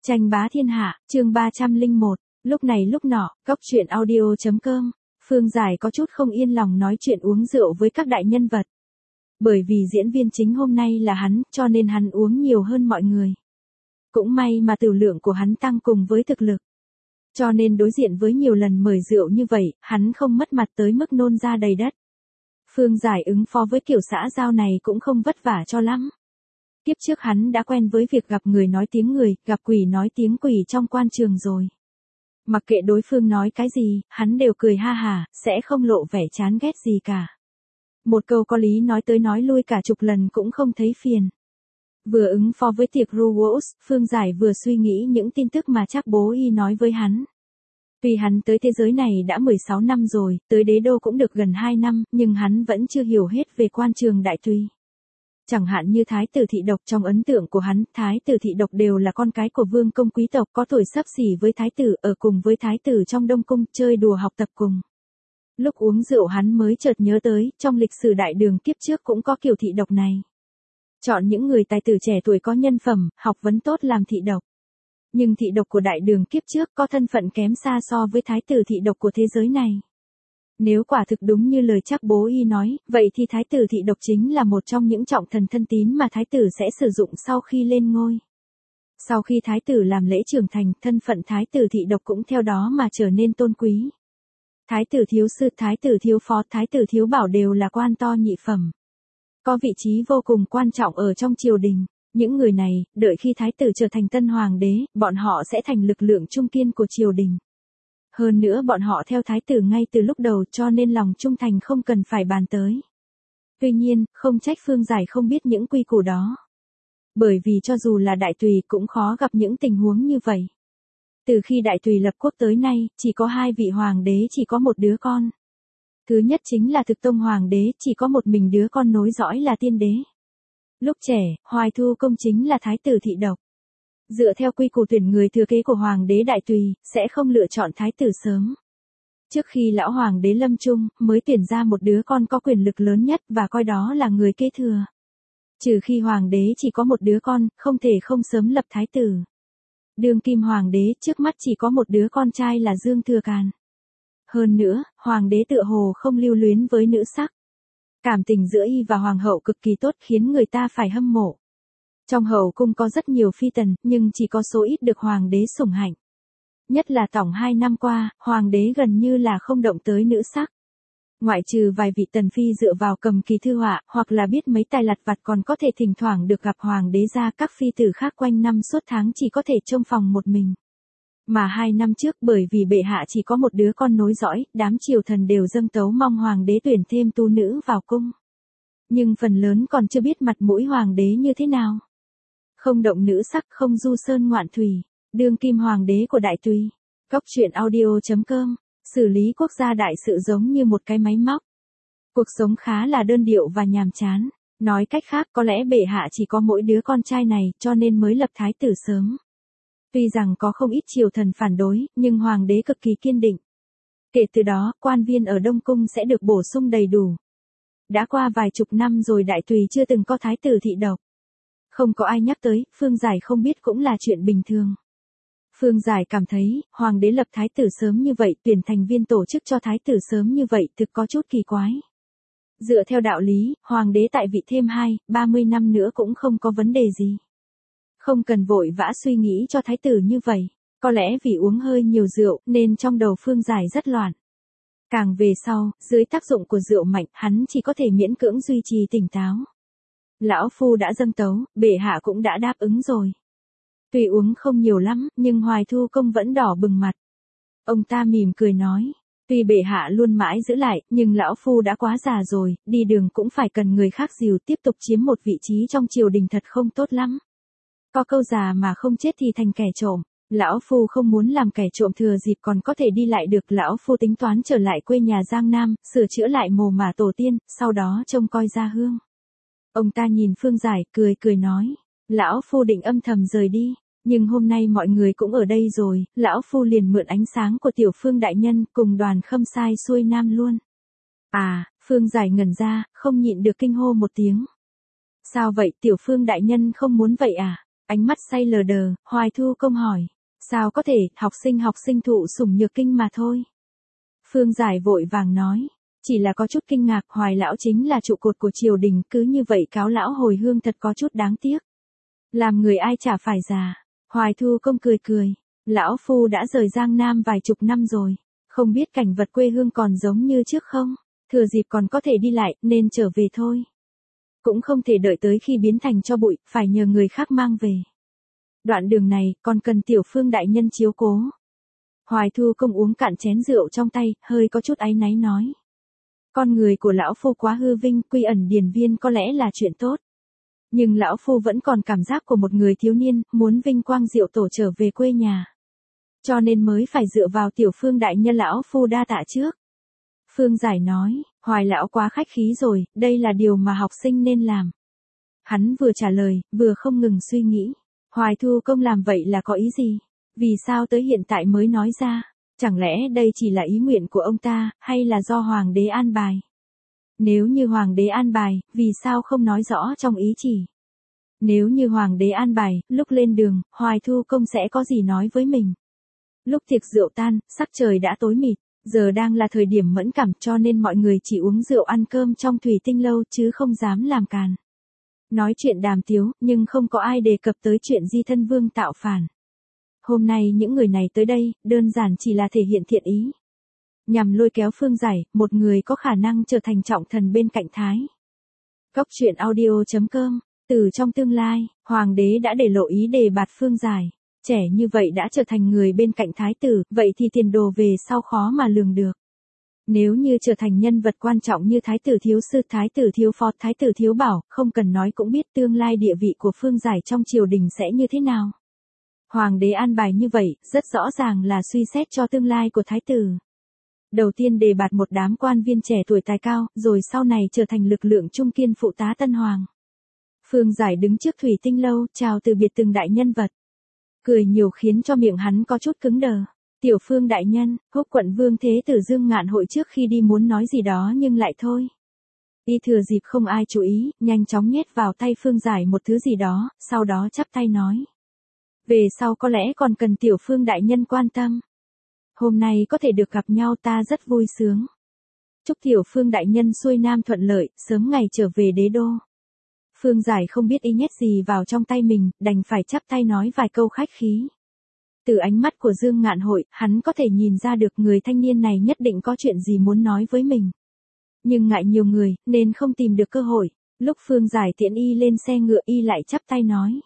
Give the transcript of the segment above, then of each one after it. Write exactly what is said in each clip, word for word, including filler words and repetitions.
Tranh bá thiên hạ, chương ba trăm lẻ một, lúc này lúc nọ, góc truyện audio.com, Phương Giải có chút không yên lòng nói chuyện uống rượu với các đại nhân vật. Bởi vì diễn viên chính hôm nay là hắn, cho nên hắn uống nhiều hơn mọi người. Cũng may mà tửu lượng của hắn tăng cùng với thực lực. Cho nên đối diện với nhiều lần mời rượu như vậy, hắn không mất mặt tới mức nôn ra đầy đất. Phương Giải ứng phó với kiểu xã giao này cũng không vất vả cho lắm. Tiếp trước hắn đã quen với việc gặp người nói tiếng người, gặp quỷ nói tiếng quỷ trong quan trường rồi. Mặc kệ đối phương nói cái gì, hắn đều cười ha hả, sẽ không lộ vẻ chán ghét gì cả. Một câu có lý nói tới nói lui cả chục lần cũng không thấy phiền. Vừa ứng phó với tiệc Ruwos, Phương Giải vừa suy nghĩ những tin tức mà Trác Bố Y nói với hắn. Tuy hắn tới thế giới này đã mười sáu năm rồi, tới đế đô cũng được gần hai năm, nhưng hắn vẫn chưa hiểu hết về quan trường đại tùy. Chẳng hạn như Thái tử Thị Độc, trong ấn tượng của hắn, Thái tử Thị Độc đều là con cái của vương công quý tộc có tuổi xấp xỉ với Thái tử, ở cùng với Thái tử trong Đông Cung, chơi đùa học tập cùng. Lúc uống rượu hắn mới chợt nhớ tới, trong lịch sử đại đường kiếp trước cũng có kiểu thị độc này. Chọn những người tài tử trẻ tuổi có nhân phẩm, học vấn tốt làm thị độc. Nhưng thị độc của đại đường kiếp trước có thân phận kém xa so với Thái tử Thị Độc của thế giới này. Nếu quả thực đúng như lời Trác Bố Y nói, vậy thì Thái tử Thị Độc chính là một trong những trọng thần thân tín mà Thái tử sẽ sử dụng sau khi lên ngôi. Sau khi Thái tử làm lễ trưởng thành, thân phận Thái tử Thị Độc cũng theo đó mà trở nên tôn quý. Thái tử thiếu sư, Thái tử thiếu phó, Thái tử thiếu bảo đều là quan to nhị phẩm. Có vị trí vô cùng quan trọng ở trong triều đình. Những người này, đợi khi Thái tử trở thành tân hoàng đế, bọn họ sẽ thành lực lượng trung kiên của triều đình. Hơn nữa bọn họ theo Thái tử ngay từ lúc đầu cho nên lòng trung thành không cần phải bàn tới. Tuy nhiên, không trách Phương Giải không biết những quy củ đó. Bởi vì cho dù là đại tùy cũng khó gặp những tình huống như vậy. Từ khi đại tùy lập quốc tới nay, chỉ có hai vị hoàng đế chỉ có một đứa con. Thứ nhất chính là Thực Tông hoàng đế, chỉ có một mình đứa con nối dõi là tiên đế. Lúc trẻ, Hoài Thu Công chính là Thái tử Thị Độc. Dựa theo quy củ tuyển người thừa kế của hoàng đế đại tùy, sẽ không lựa chọn thái tử sớm. Trước khi lão hoàng đế lâm chung, mới tuyển ra một đứa con có quyền lực lớn nhất và coi đó là người kế thừa. Trừ khi hoàng đế chỉ có một đứa con, không thể không sớm lập thái tử. Đương kim hoàng đế trước mắt chỉ có một đứa con trai là Dương Thừa Càn. Hơn nữa, hoàng đế tựa hồ không lưu luyến với nữ sắc. Cảm tình giữa y và hoàng hậu cực kỳ tốt khiến người ta phải hâm mộ. Trong hậu cung có rất nhiều phi tần, nhưng chỉ có số ít được hoàng đế sủng hạnh. Nhất là tổng hai năm qua, hoàng đế gần như là không động tới nữ sắc. Ngoại trừ vài vị tần phi dựa vào cầm kỳ thư họa, hoặc là biết mấy tài lặt vặt còn có thể thỉnh thoảng được gặp hoàng đế ra, các phi tử khác quanh năm suốt tháng chỉ có thể trông phòng một mình. Mà hai năm trước bởi vì bệ hạ chỉ có một đứa con nối dõi, đám triều thần đều dâng tấu mong hoàng đế tuyển thêm tu nữ vào cung. Nhưng phần lớn còn chưa biết mặt mũi hoàng đế như thế nào. Không động nữ sắc, không du sơn ngoạn thủy, đương kim hoàng đế của đại tùy. Góc truyện audio.com, xử lý quốc gia đại sự giống như một cái máy móc. Cuộc sống khá là đơn điệu và nhàm chán. Nói cách khác, có lẽ bệ hạ chỉ có mỗi đứa con trai này, cho nên mới lập thái tử sớm. Tuy rằng có không ít triều thần phản đối, nhưng hoàng đế cực kỳ kiên định. Kể từ đó, quan viên ở Đông Cung sẽ được bổ sung đầy đủ. Đã qua vài chục năm rồi đại tùy chưa từng có thái tử Thị Độc. Không có ai nhắc tới, Phương Giải không biết cũng là chuyện bình thường. Phương Giải cảm thấy, hoàng đế lập thái tử sớm như vậy, tuyển thành viên tổ chức cho thái tử sớm như vậy thực có chút kỳ quái. Dựa theo đạo lý, hoàng đế tại vị thêm hai, ba mươi năm nữa cũng không có vấn đề gì. Không cần vội vã suy nghĩ cho thái tử như vậy. Có lẽ vì uống hơi nhiều rượu, nên trong đầu Phương Giải rất loạn. Càng về sau, dưới tác dụng của rượu mạnh, hắn chỉ có thể miễn cưỡng duy trì tỉnh táo. Lão phu đã dâng tấu, bệ hạ cũng đã đáp ứng rồi. Tuy uống không nhiều lắm, nhưng Hoài Thu Công vẫn đỏ bừng mặt. Ông ta mỉm cười nói, tuy bệ hạ luôn mãi giữ lại, nhưng lão phu đã quá già rồi, đi đường cũng phải cần người khác dìu, tiếp tục chiếm một vị trí trong triều đình thật không tốt lắm. Có câu già mà không chết thì thành kẻ trộm. Lão phu không muốn làm kẻ trộm thừa dịp còn có thể đi lại được. Lão phu tính toán trở lại quê nhà Giang Nam, sửa chữa lại mồ mả tổ tiên, sau đó trông coi gia hương. Ông ta nhìn Phương Giải, cười cười nói, lão phu định âm thầm rời đi, nhưng hôm nay mọi người cũng ở đây rồi, lão phu liền mượn ánh sáng của Tiểu Phương đại nhân, cùng đoàn khâm sai xuôi nam luôn. À, Phương Giải ngẩn ra, không nhịn được kinh hô một tiếng. Sao vậy, Tiểu Phương đại nhân không muốn vậy à? Ánh mắt say lờ đờ, Hoài Thu Công hỏi. Sao có thể, học sinh học sinh thụ sủng nhược kinh mà thôi. Phương Giải vội vàng nói. Chỉ là có chút kinh ngạc, Hoài lão chính là trụ cột của triều đình, cứ như vậy cáo lão hồi hương thật có chút đáng tiếc. Làm người ai chả phải già. Hoài Thu Công cười cười. Lão phu đã rời Giang Nam vài chục năm rồi. Không biết cảnh vật quê hương còn giống như trước không? Thừa dịp còn có thể đi lại, nên trở về thôi. Cũng không thể đợi tới khi biến thành tro bụi, phải nhờ người khác mang về. Đoạn đường này, còn cần tiểu Phương đại nhân chiếu cố. Hoài Thu Công uống cạn chén rượu trong tay, hơi có chút áy náy nói. Con người của lão phu quá hư vinh, quy ẩn điền viên có lẽ là chuyện tốt. Nhưng lão phu vẫn còn cảm giác của một người thiếu niên, muốn vinh quang diệu tổ trở về quê nhà. Cho nên mới phải dựa vào tiểu Phương đại nhân lão phu đa tạ trước. Phương Giải nói, Hoài lão quá khách khí rồi, đây là điều mà học sinh nên làm. Hắn vừa trả lời, vừa không ngừng suy nghĩ. Hoài Thu Công làm vậy là có ý gì? Vì sao tới hiện tại mới nói ra? Chẳng lẽ đây chỉ là ý nguyện của ông ta, hay là do Hoàng đế an bài? Nếu như Hoàng đế an bài, vì sao không nói rõ trong ý chỉ? Nếu như Hoàng đế an bài, lúc lên đường, Hoài Thu Công sẽ có gì nói với mình? Lúc tiệc rượu tan, sắc trời đã tối mịt, giờ đang là thời điểm mẫn cảm cho nên mọi người chỉ uống rượu ăn cơm trong thủy tinh lâu chứ không dám làm càn. Nói chuyện đàm tiếu, nhưng không có ai đề cập tới chuyện Di Thân Vương tạo phản. Hôm nay những người này tới đây, đơn giản chỉ là thể hiện thiện ý. Nhằm lôi kéo Phương Giải, một người có khả năng trở thành trọng thần bên cạnh Thái. Góc truyện audio chấm com, từ trong tương lai, Hoàng đế đã để lộ ý đề bạt Phương Giải. Trẻ như vậy đã trở thành người bên cạnh Thái tử, vậy thì tiền đồ về sau khó mà lường được. Nếu như trở thành nhân vật quan trọng như Thái tử Thiếu Sư, Thái tử Thiếu Phó, Thái tử Thiếu Bảo, không cần nói cũng biết tương lai địa vị của Phương Giải trong triều đình sẽ như thế nào. Hoàng đế an bài như vậy, rất rõ ràng là suy xét cho tương lai của Thái tử. Đầu tiên đề bạt một đám quan viên trẻ tuổi tài cao, rồi sau này trở thành lực lượng trung kiên phụ tá Tân Hoàng. Phương Giải đứng trước thủy tinh lâu, chào từ biệt từng đại nhân vật. Cười nhiều khiến cho miệng hắn có chút cứng đờ. Tiểu Phương đại nhân, Húc quận vương thế tử Dương Ngạn Hội trước khi đi muốn nói gì đó nhưng lại thôi. Y thừa dịp không ai chú ý, nhanh chóng nhét vào tay Phương Giải một thứ gì đó, sau đó chắp tay nói. Về sau có lẽ còn cần Tiểu Phương đại nhân quan tâm. Hôm nay có thể được gặp nhau ta rất vui sướng. Chúc Tiểu Phương đại nhân xuôi nam thuận lợi, sớm ngày trở về đế đô. Phương Giải không biết y nhét gì vào trong tay mình, đành phải chắp tay nói vài câu khách khí. Từ ánh mắt của Dương Ngạn Hội, hắn có thể nhìn ra được người thanh niên này nhất định có chuyện gì muốn nói với mình. Nhưng ngại nhiều người, nên không tìm được cơ hội. Lúc Phương Giải tiễn y lên xe ngựa y lại chắp tay nói.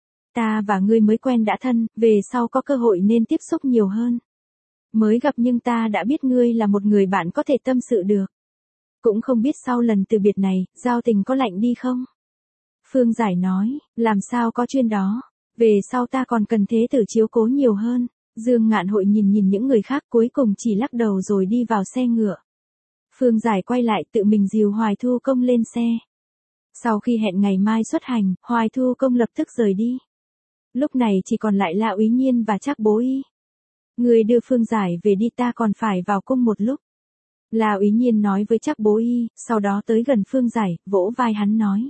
Ta và ngươi mới quen đã thân, về sau có cơ hội nên tiếp xúc nhiều hơn. Mới gặp nhưng ta đã biết ngươi là một người bạn có thể tâm sự được. Cũng không biết sau lần từ biệt này, giao tình có lạnh đi không? Phương Giải nói, làm sao có chuyện đó. Về sau ta còn cần thế tử chiếu cố nhiều hơn. Dương Ngạn Hội nhìn nhìn những người khác cuối cùng chỉ lắc đầu rồi đi vào xe ngựa. Phương Giải quay lại tự mình dìu Hoài Thu Công lên xe. Sau khi hẹn ngày mai xuất hành, Hoài Thu Công lập tức rời đi. Lúc này chỉ còn lại La Úy Nhiên và Trác Bố Y. Người đưa Phương Giải về đi, ta còn phải vào cung một lúc. La Úy Nhiên nói với Trác Bố Y, sau đó tới gần Phương Giải, vỗ vai hắn nói.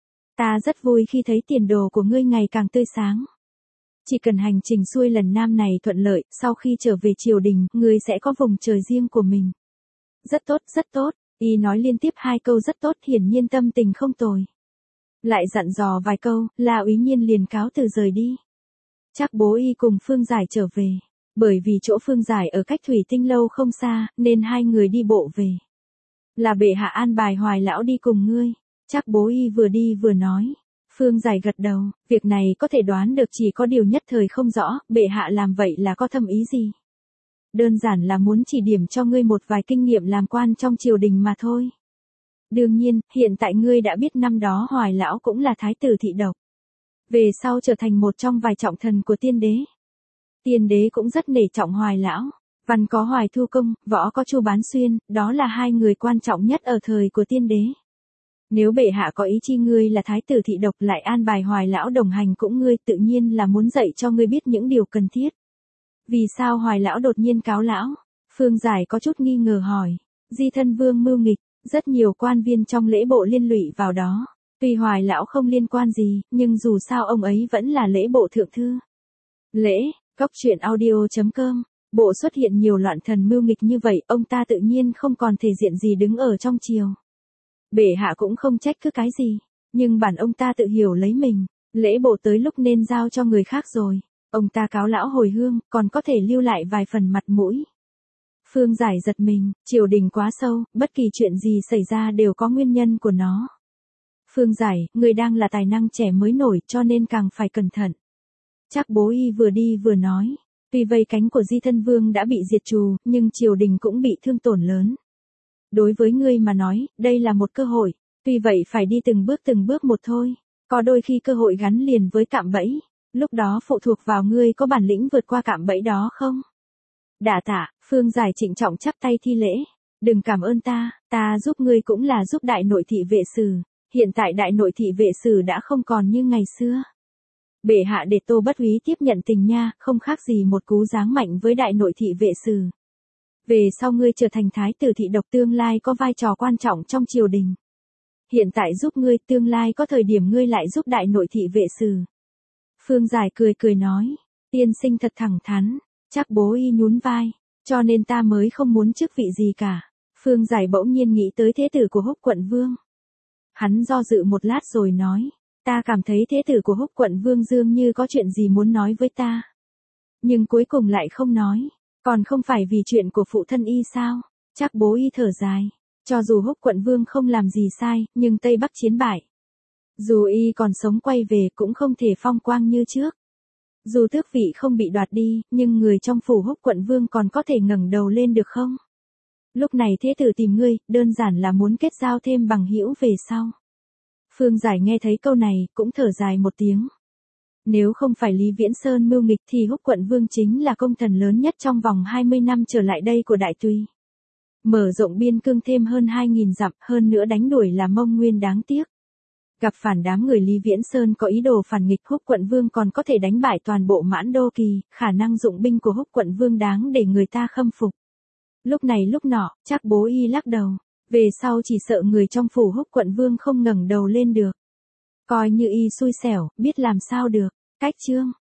Ta rất vui khi thấy tiền đồ của ngươi ngày càng tươi sáng. Chỉ cần hành trình xuôi lần Nam này thuận lợi, sau khi trở về triều đình, ngươi sẽ có vùng trời riêng của mình. Rất tốt, rất tốt, y nói liên tiếp hai câu rất tốt, hiển nhiên tâm tình không tồi. Lại dặn dò vài câu, La Úy Nhiên liền cáo từ rời đi. Trác Bố Y cùng Phương Giải trở về. Bởi vì chỗ Phương Giải ở cách thủy tinh lâu không xa, nên hai người đi bộ về. Là bệ hạ an bài Hoài lão đi cùng ngươi. Trác Bố Y vừa đi vừa nói. Phương Giải gật đầu, việc này có thể đoán được, chỉ có điều nhất thời không rõ, bệ hạ làm vậy là có thâm ý gì. Đơn giản là muốn chỉ điểm cho ngươi một vài kinh nghiệm làm quan trong triều đình mà thôi. Đương nhiên, hiện tại ngươi đã biết năm đó Hoài lão cũng là thái tử thị độc. Về sau trở thành một trong vài trọng thần của tiên đế. Tiên đế cũng rất nể trọng Hoài lão. Văn có Hoài Thu Công, võ có Chu Bán Xuyên, đó là hai người quan trọng nhất ở thời của tiên đế. Nếu bệ hạ có ý chi ngươi là thái tử thị độc lại an bài Hoài lão đồng hành cũng ngươi, tự nhiên là muốn dạy cho ngươi biết những điều cần thiết. Vì sao Hoài lão đột nhiên cáo lão? Phương Giải có chút nghi ngờ hỏi. Di Thân Vương mưu nghịch, rất nhiều quan viên trong lễ bộ liên lụy vào đó. Tuy Hoài lão không liên quan gì, nhưng dù sao ông ấy vẫn là lễ bộ thượng thư. Lễ, Cóc truyện audio chấm com, bộ xuất hiện nhiều loạn thần mưu nghịch như vậy, ông ta tự nhiên không còn thể diện gì đứng ở trong triều. Bệ hạ cũng không trách cứ cái gì, nhưng bản ông ta tự hiểu lấy mình, lễ bộ tới lúc nên giao cho người khác rồi. Ông ta cáo lão hồi hương, còn có thể lưu lại vài phần mặt mũi. Phương Giải giật mình, triều đình quá sâu, bất kỳ chuyện gì xảy ra đều có nguyên nhân của nó. Phương Giải, người đang là tài năng trẻ mới nổi cho nên càng phải cẩn thận. Trác Bố Y vừa đi vừa nói, tuy vây cánh của Di Thân Vương đã bị diệt trừ, nhưng triều đình cũng bị thương tổn lớn. Đối với ngươi mà nói, đây là một cơ hội, tuy vậy phải đi từng bước từng bước một thôi, có đôi khi cơ hội gắn liền với cạm bẫy, lúc đó phụ thuộc vào ngươi có bản lĩnh vượt qua cạm bẫy đó không? Đả tạ, Phương Giải trịnh trọng chắp tay thi lễ, đừng cảm ơn ta, ta giúp ngươi cũng là giúp đại nội thị vệ sử, hiện tại đại nội thị vệ sử đã không còn như ngày xưa. Bệ hạ để Tô Bất Úy tiếp nhận tình nha, không khác gì một cú giáng mạnh với đại nội thị vệ sử. Về sau ngươi trở thành thái tử thị độc tương lai có vai trò quan trọng trong triều đình. Hiện tại giúp ngươi, tương lai có thời điểm ngươi lại giúp đại nội thị vệ sử. Phương Giải cười cười nói, tiên sinh thật thẳng thắn, Trác Bố Y nhún vai, cho nên ta mới không muốn chức vị gì cả. Phương Giải bỗng nhiên nghĩ tới thế tử của Húc quận vương. Hắn do dự một lát rồi nói, ta cảm thấy thế tử của Húc quận vương dường như có chuyện gì muốn nói với ta. Nhưng cuối cùng lại không nói, còn không phải vì chuyện của phụ thân y sao? Trác Bố Y thở dài, cho dù Húc quận vương không làm gì sai, nhưng Tây Bắc chiến bại. Dù y còn sống quay về cũng không thể phong quang như trước. Dù tước vị không bị đoạt đi, nhưng người trong phủ Húc quận vương còn có thể ngẩng đầu lên được không? Lúc này thế tử tìm ngươi, đơn giản là muốn kết giao thêm bằng hữu về sau. Phương Giải nghe thấy câu này, cũng thở dài một tiếng. Nếu không phải Lý Viễn Sơn mưu nghịch thì Húc quận vương chính là công thần lớn nhất trong vòng hai mươi năm trở lại đây của Đại Tùy. Mở rộng biên cương thêm hơn hai nghìn dặm, hơn nữa đánh đuổi là Mông Nguyên đáng tiếc. Gặp phản đám người Lý Viễn Sơn có ý đồ phản nghịch, Húc quận vương còn có thể đánh bại toàn bộ Mãn Đô Kỳ, khả năng dụng binh của Húc quận vương đáng để người ta khâm phục. Lúc này lúc nọ, Trác Bố Y lắc đầu, về sau chỉ sợ người trong phủ Húc quận vương không ngẩng đầu lên được. Coi như y xui xẻo, biết làm sao được. Cách chương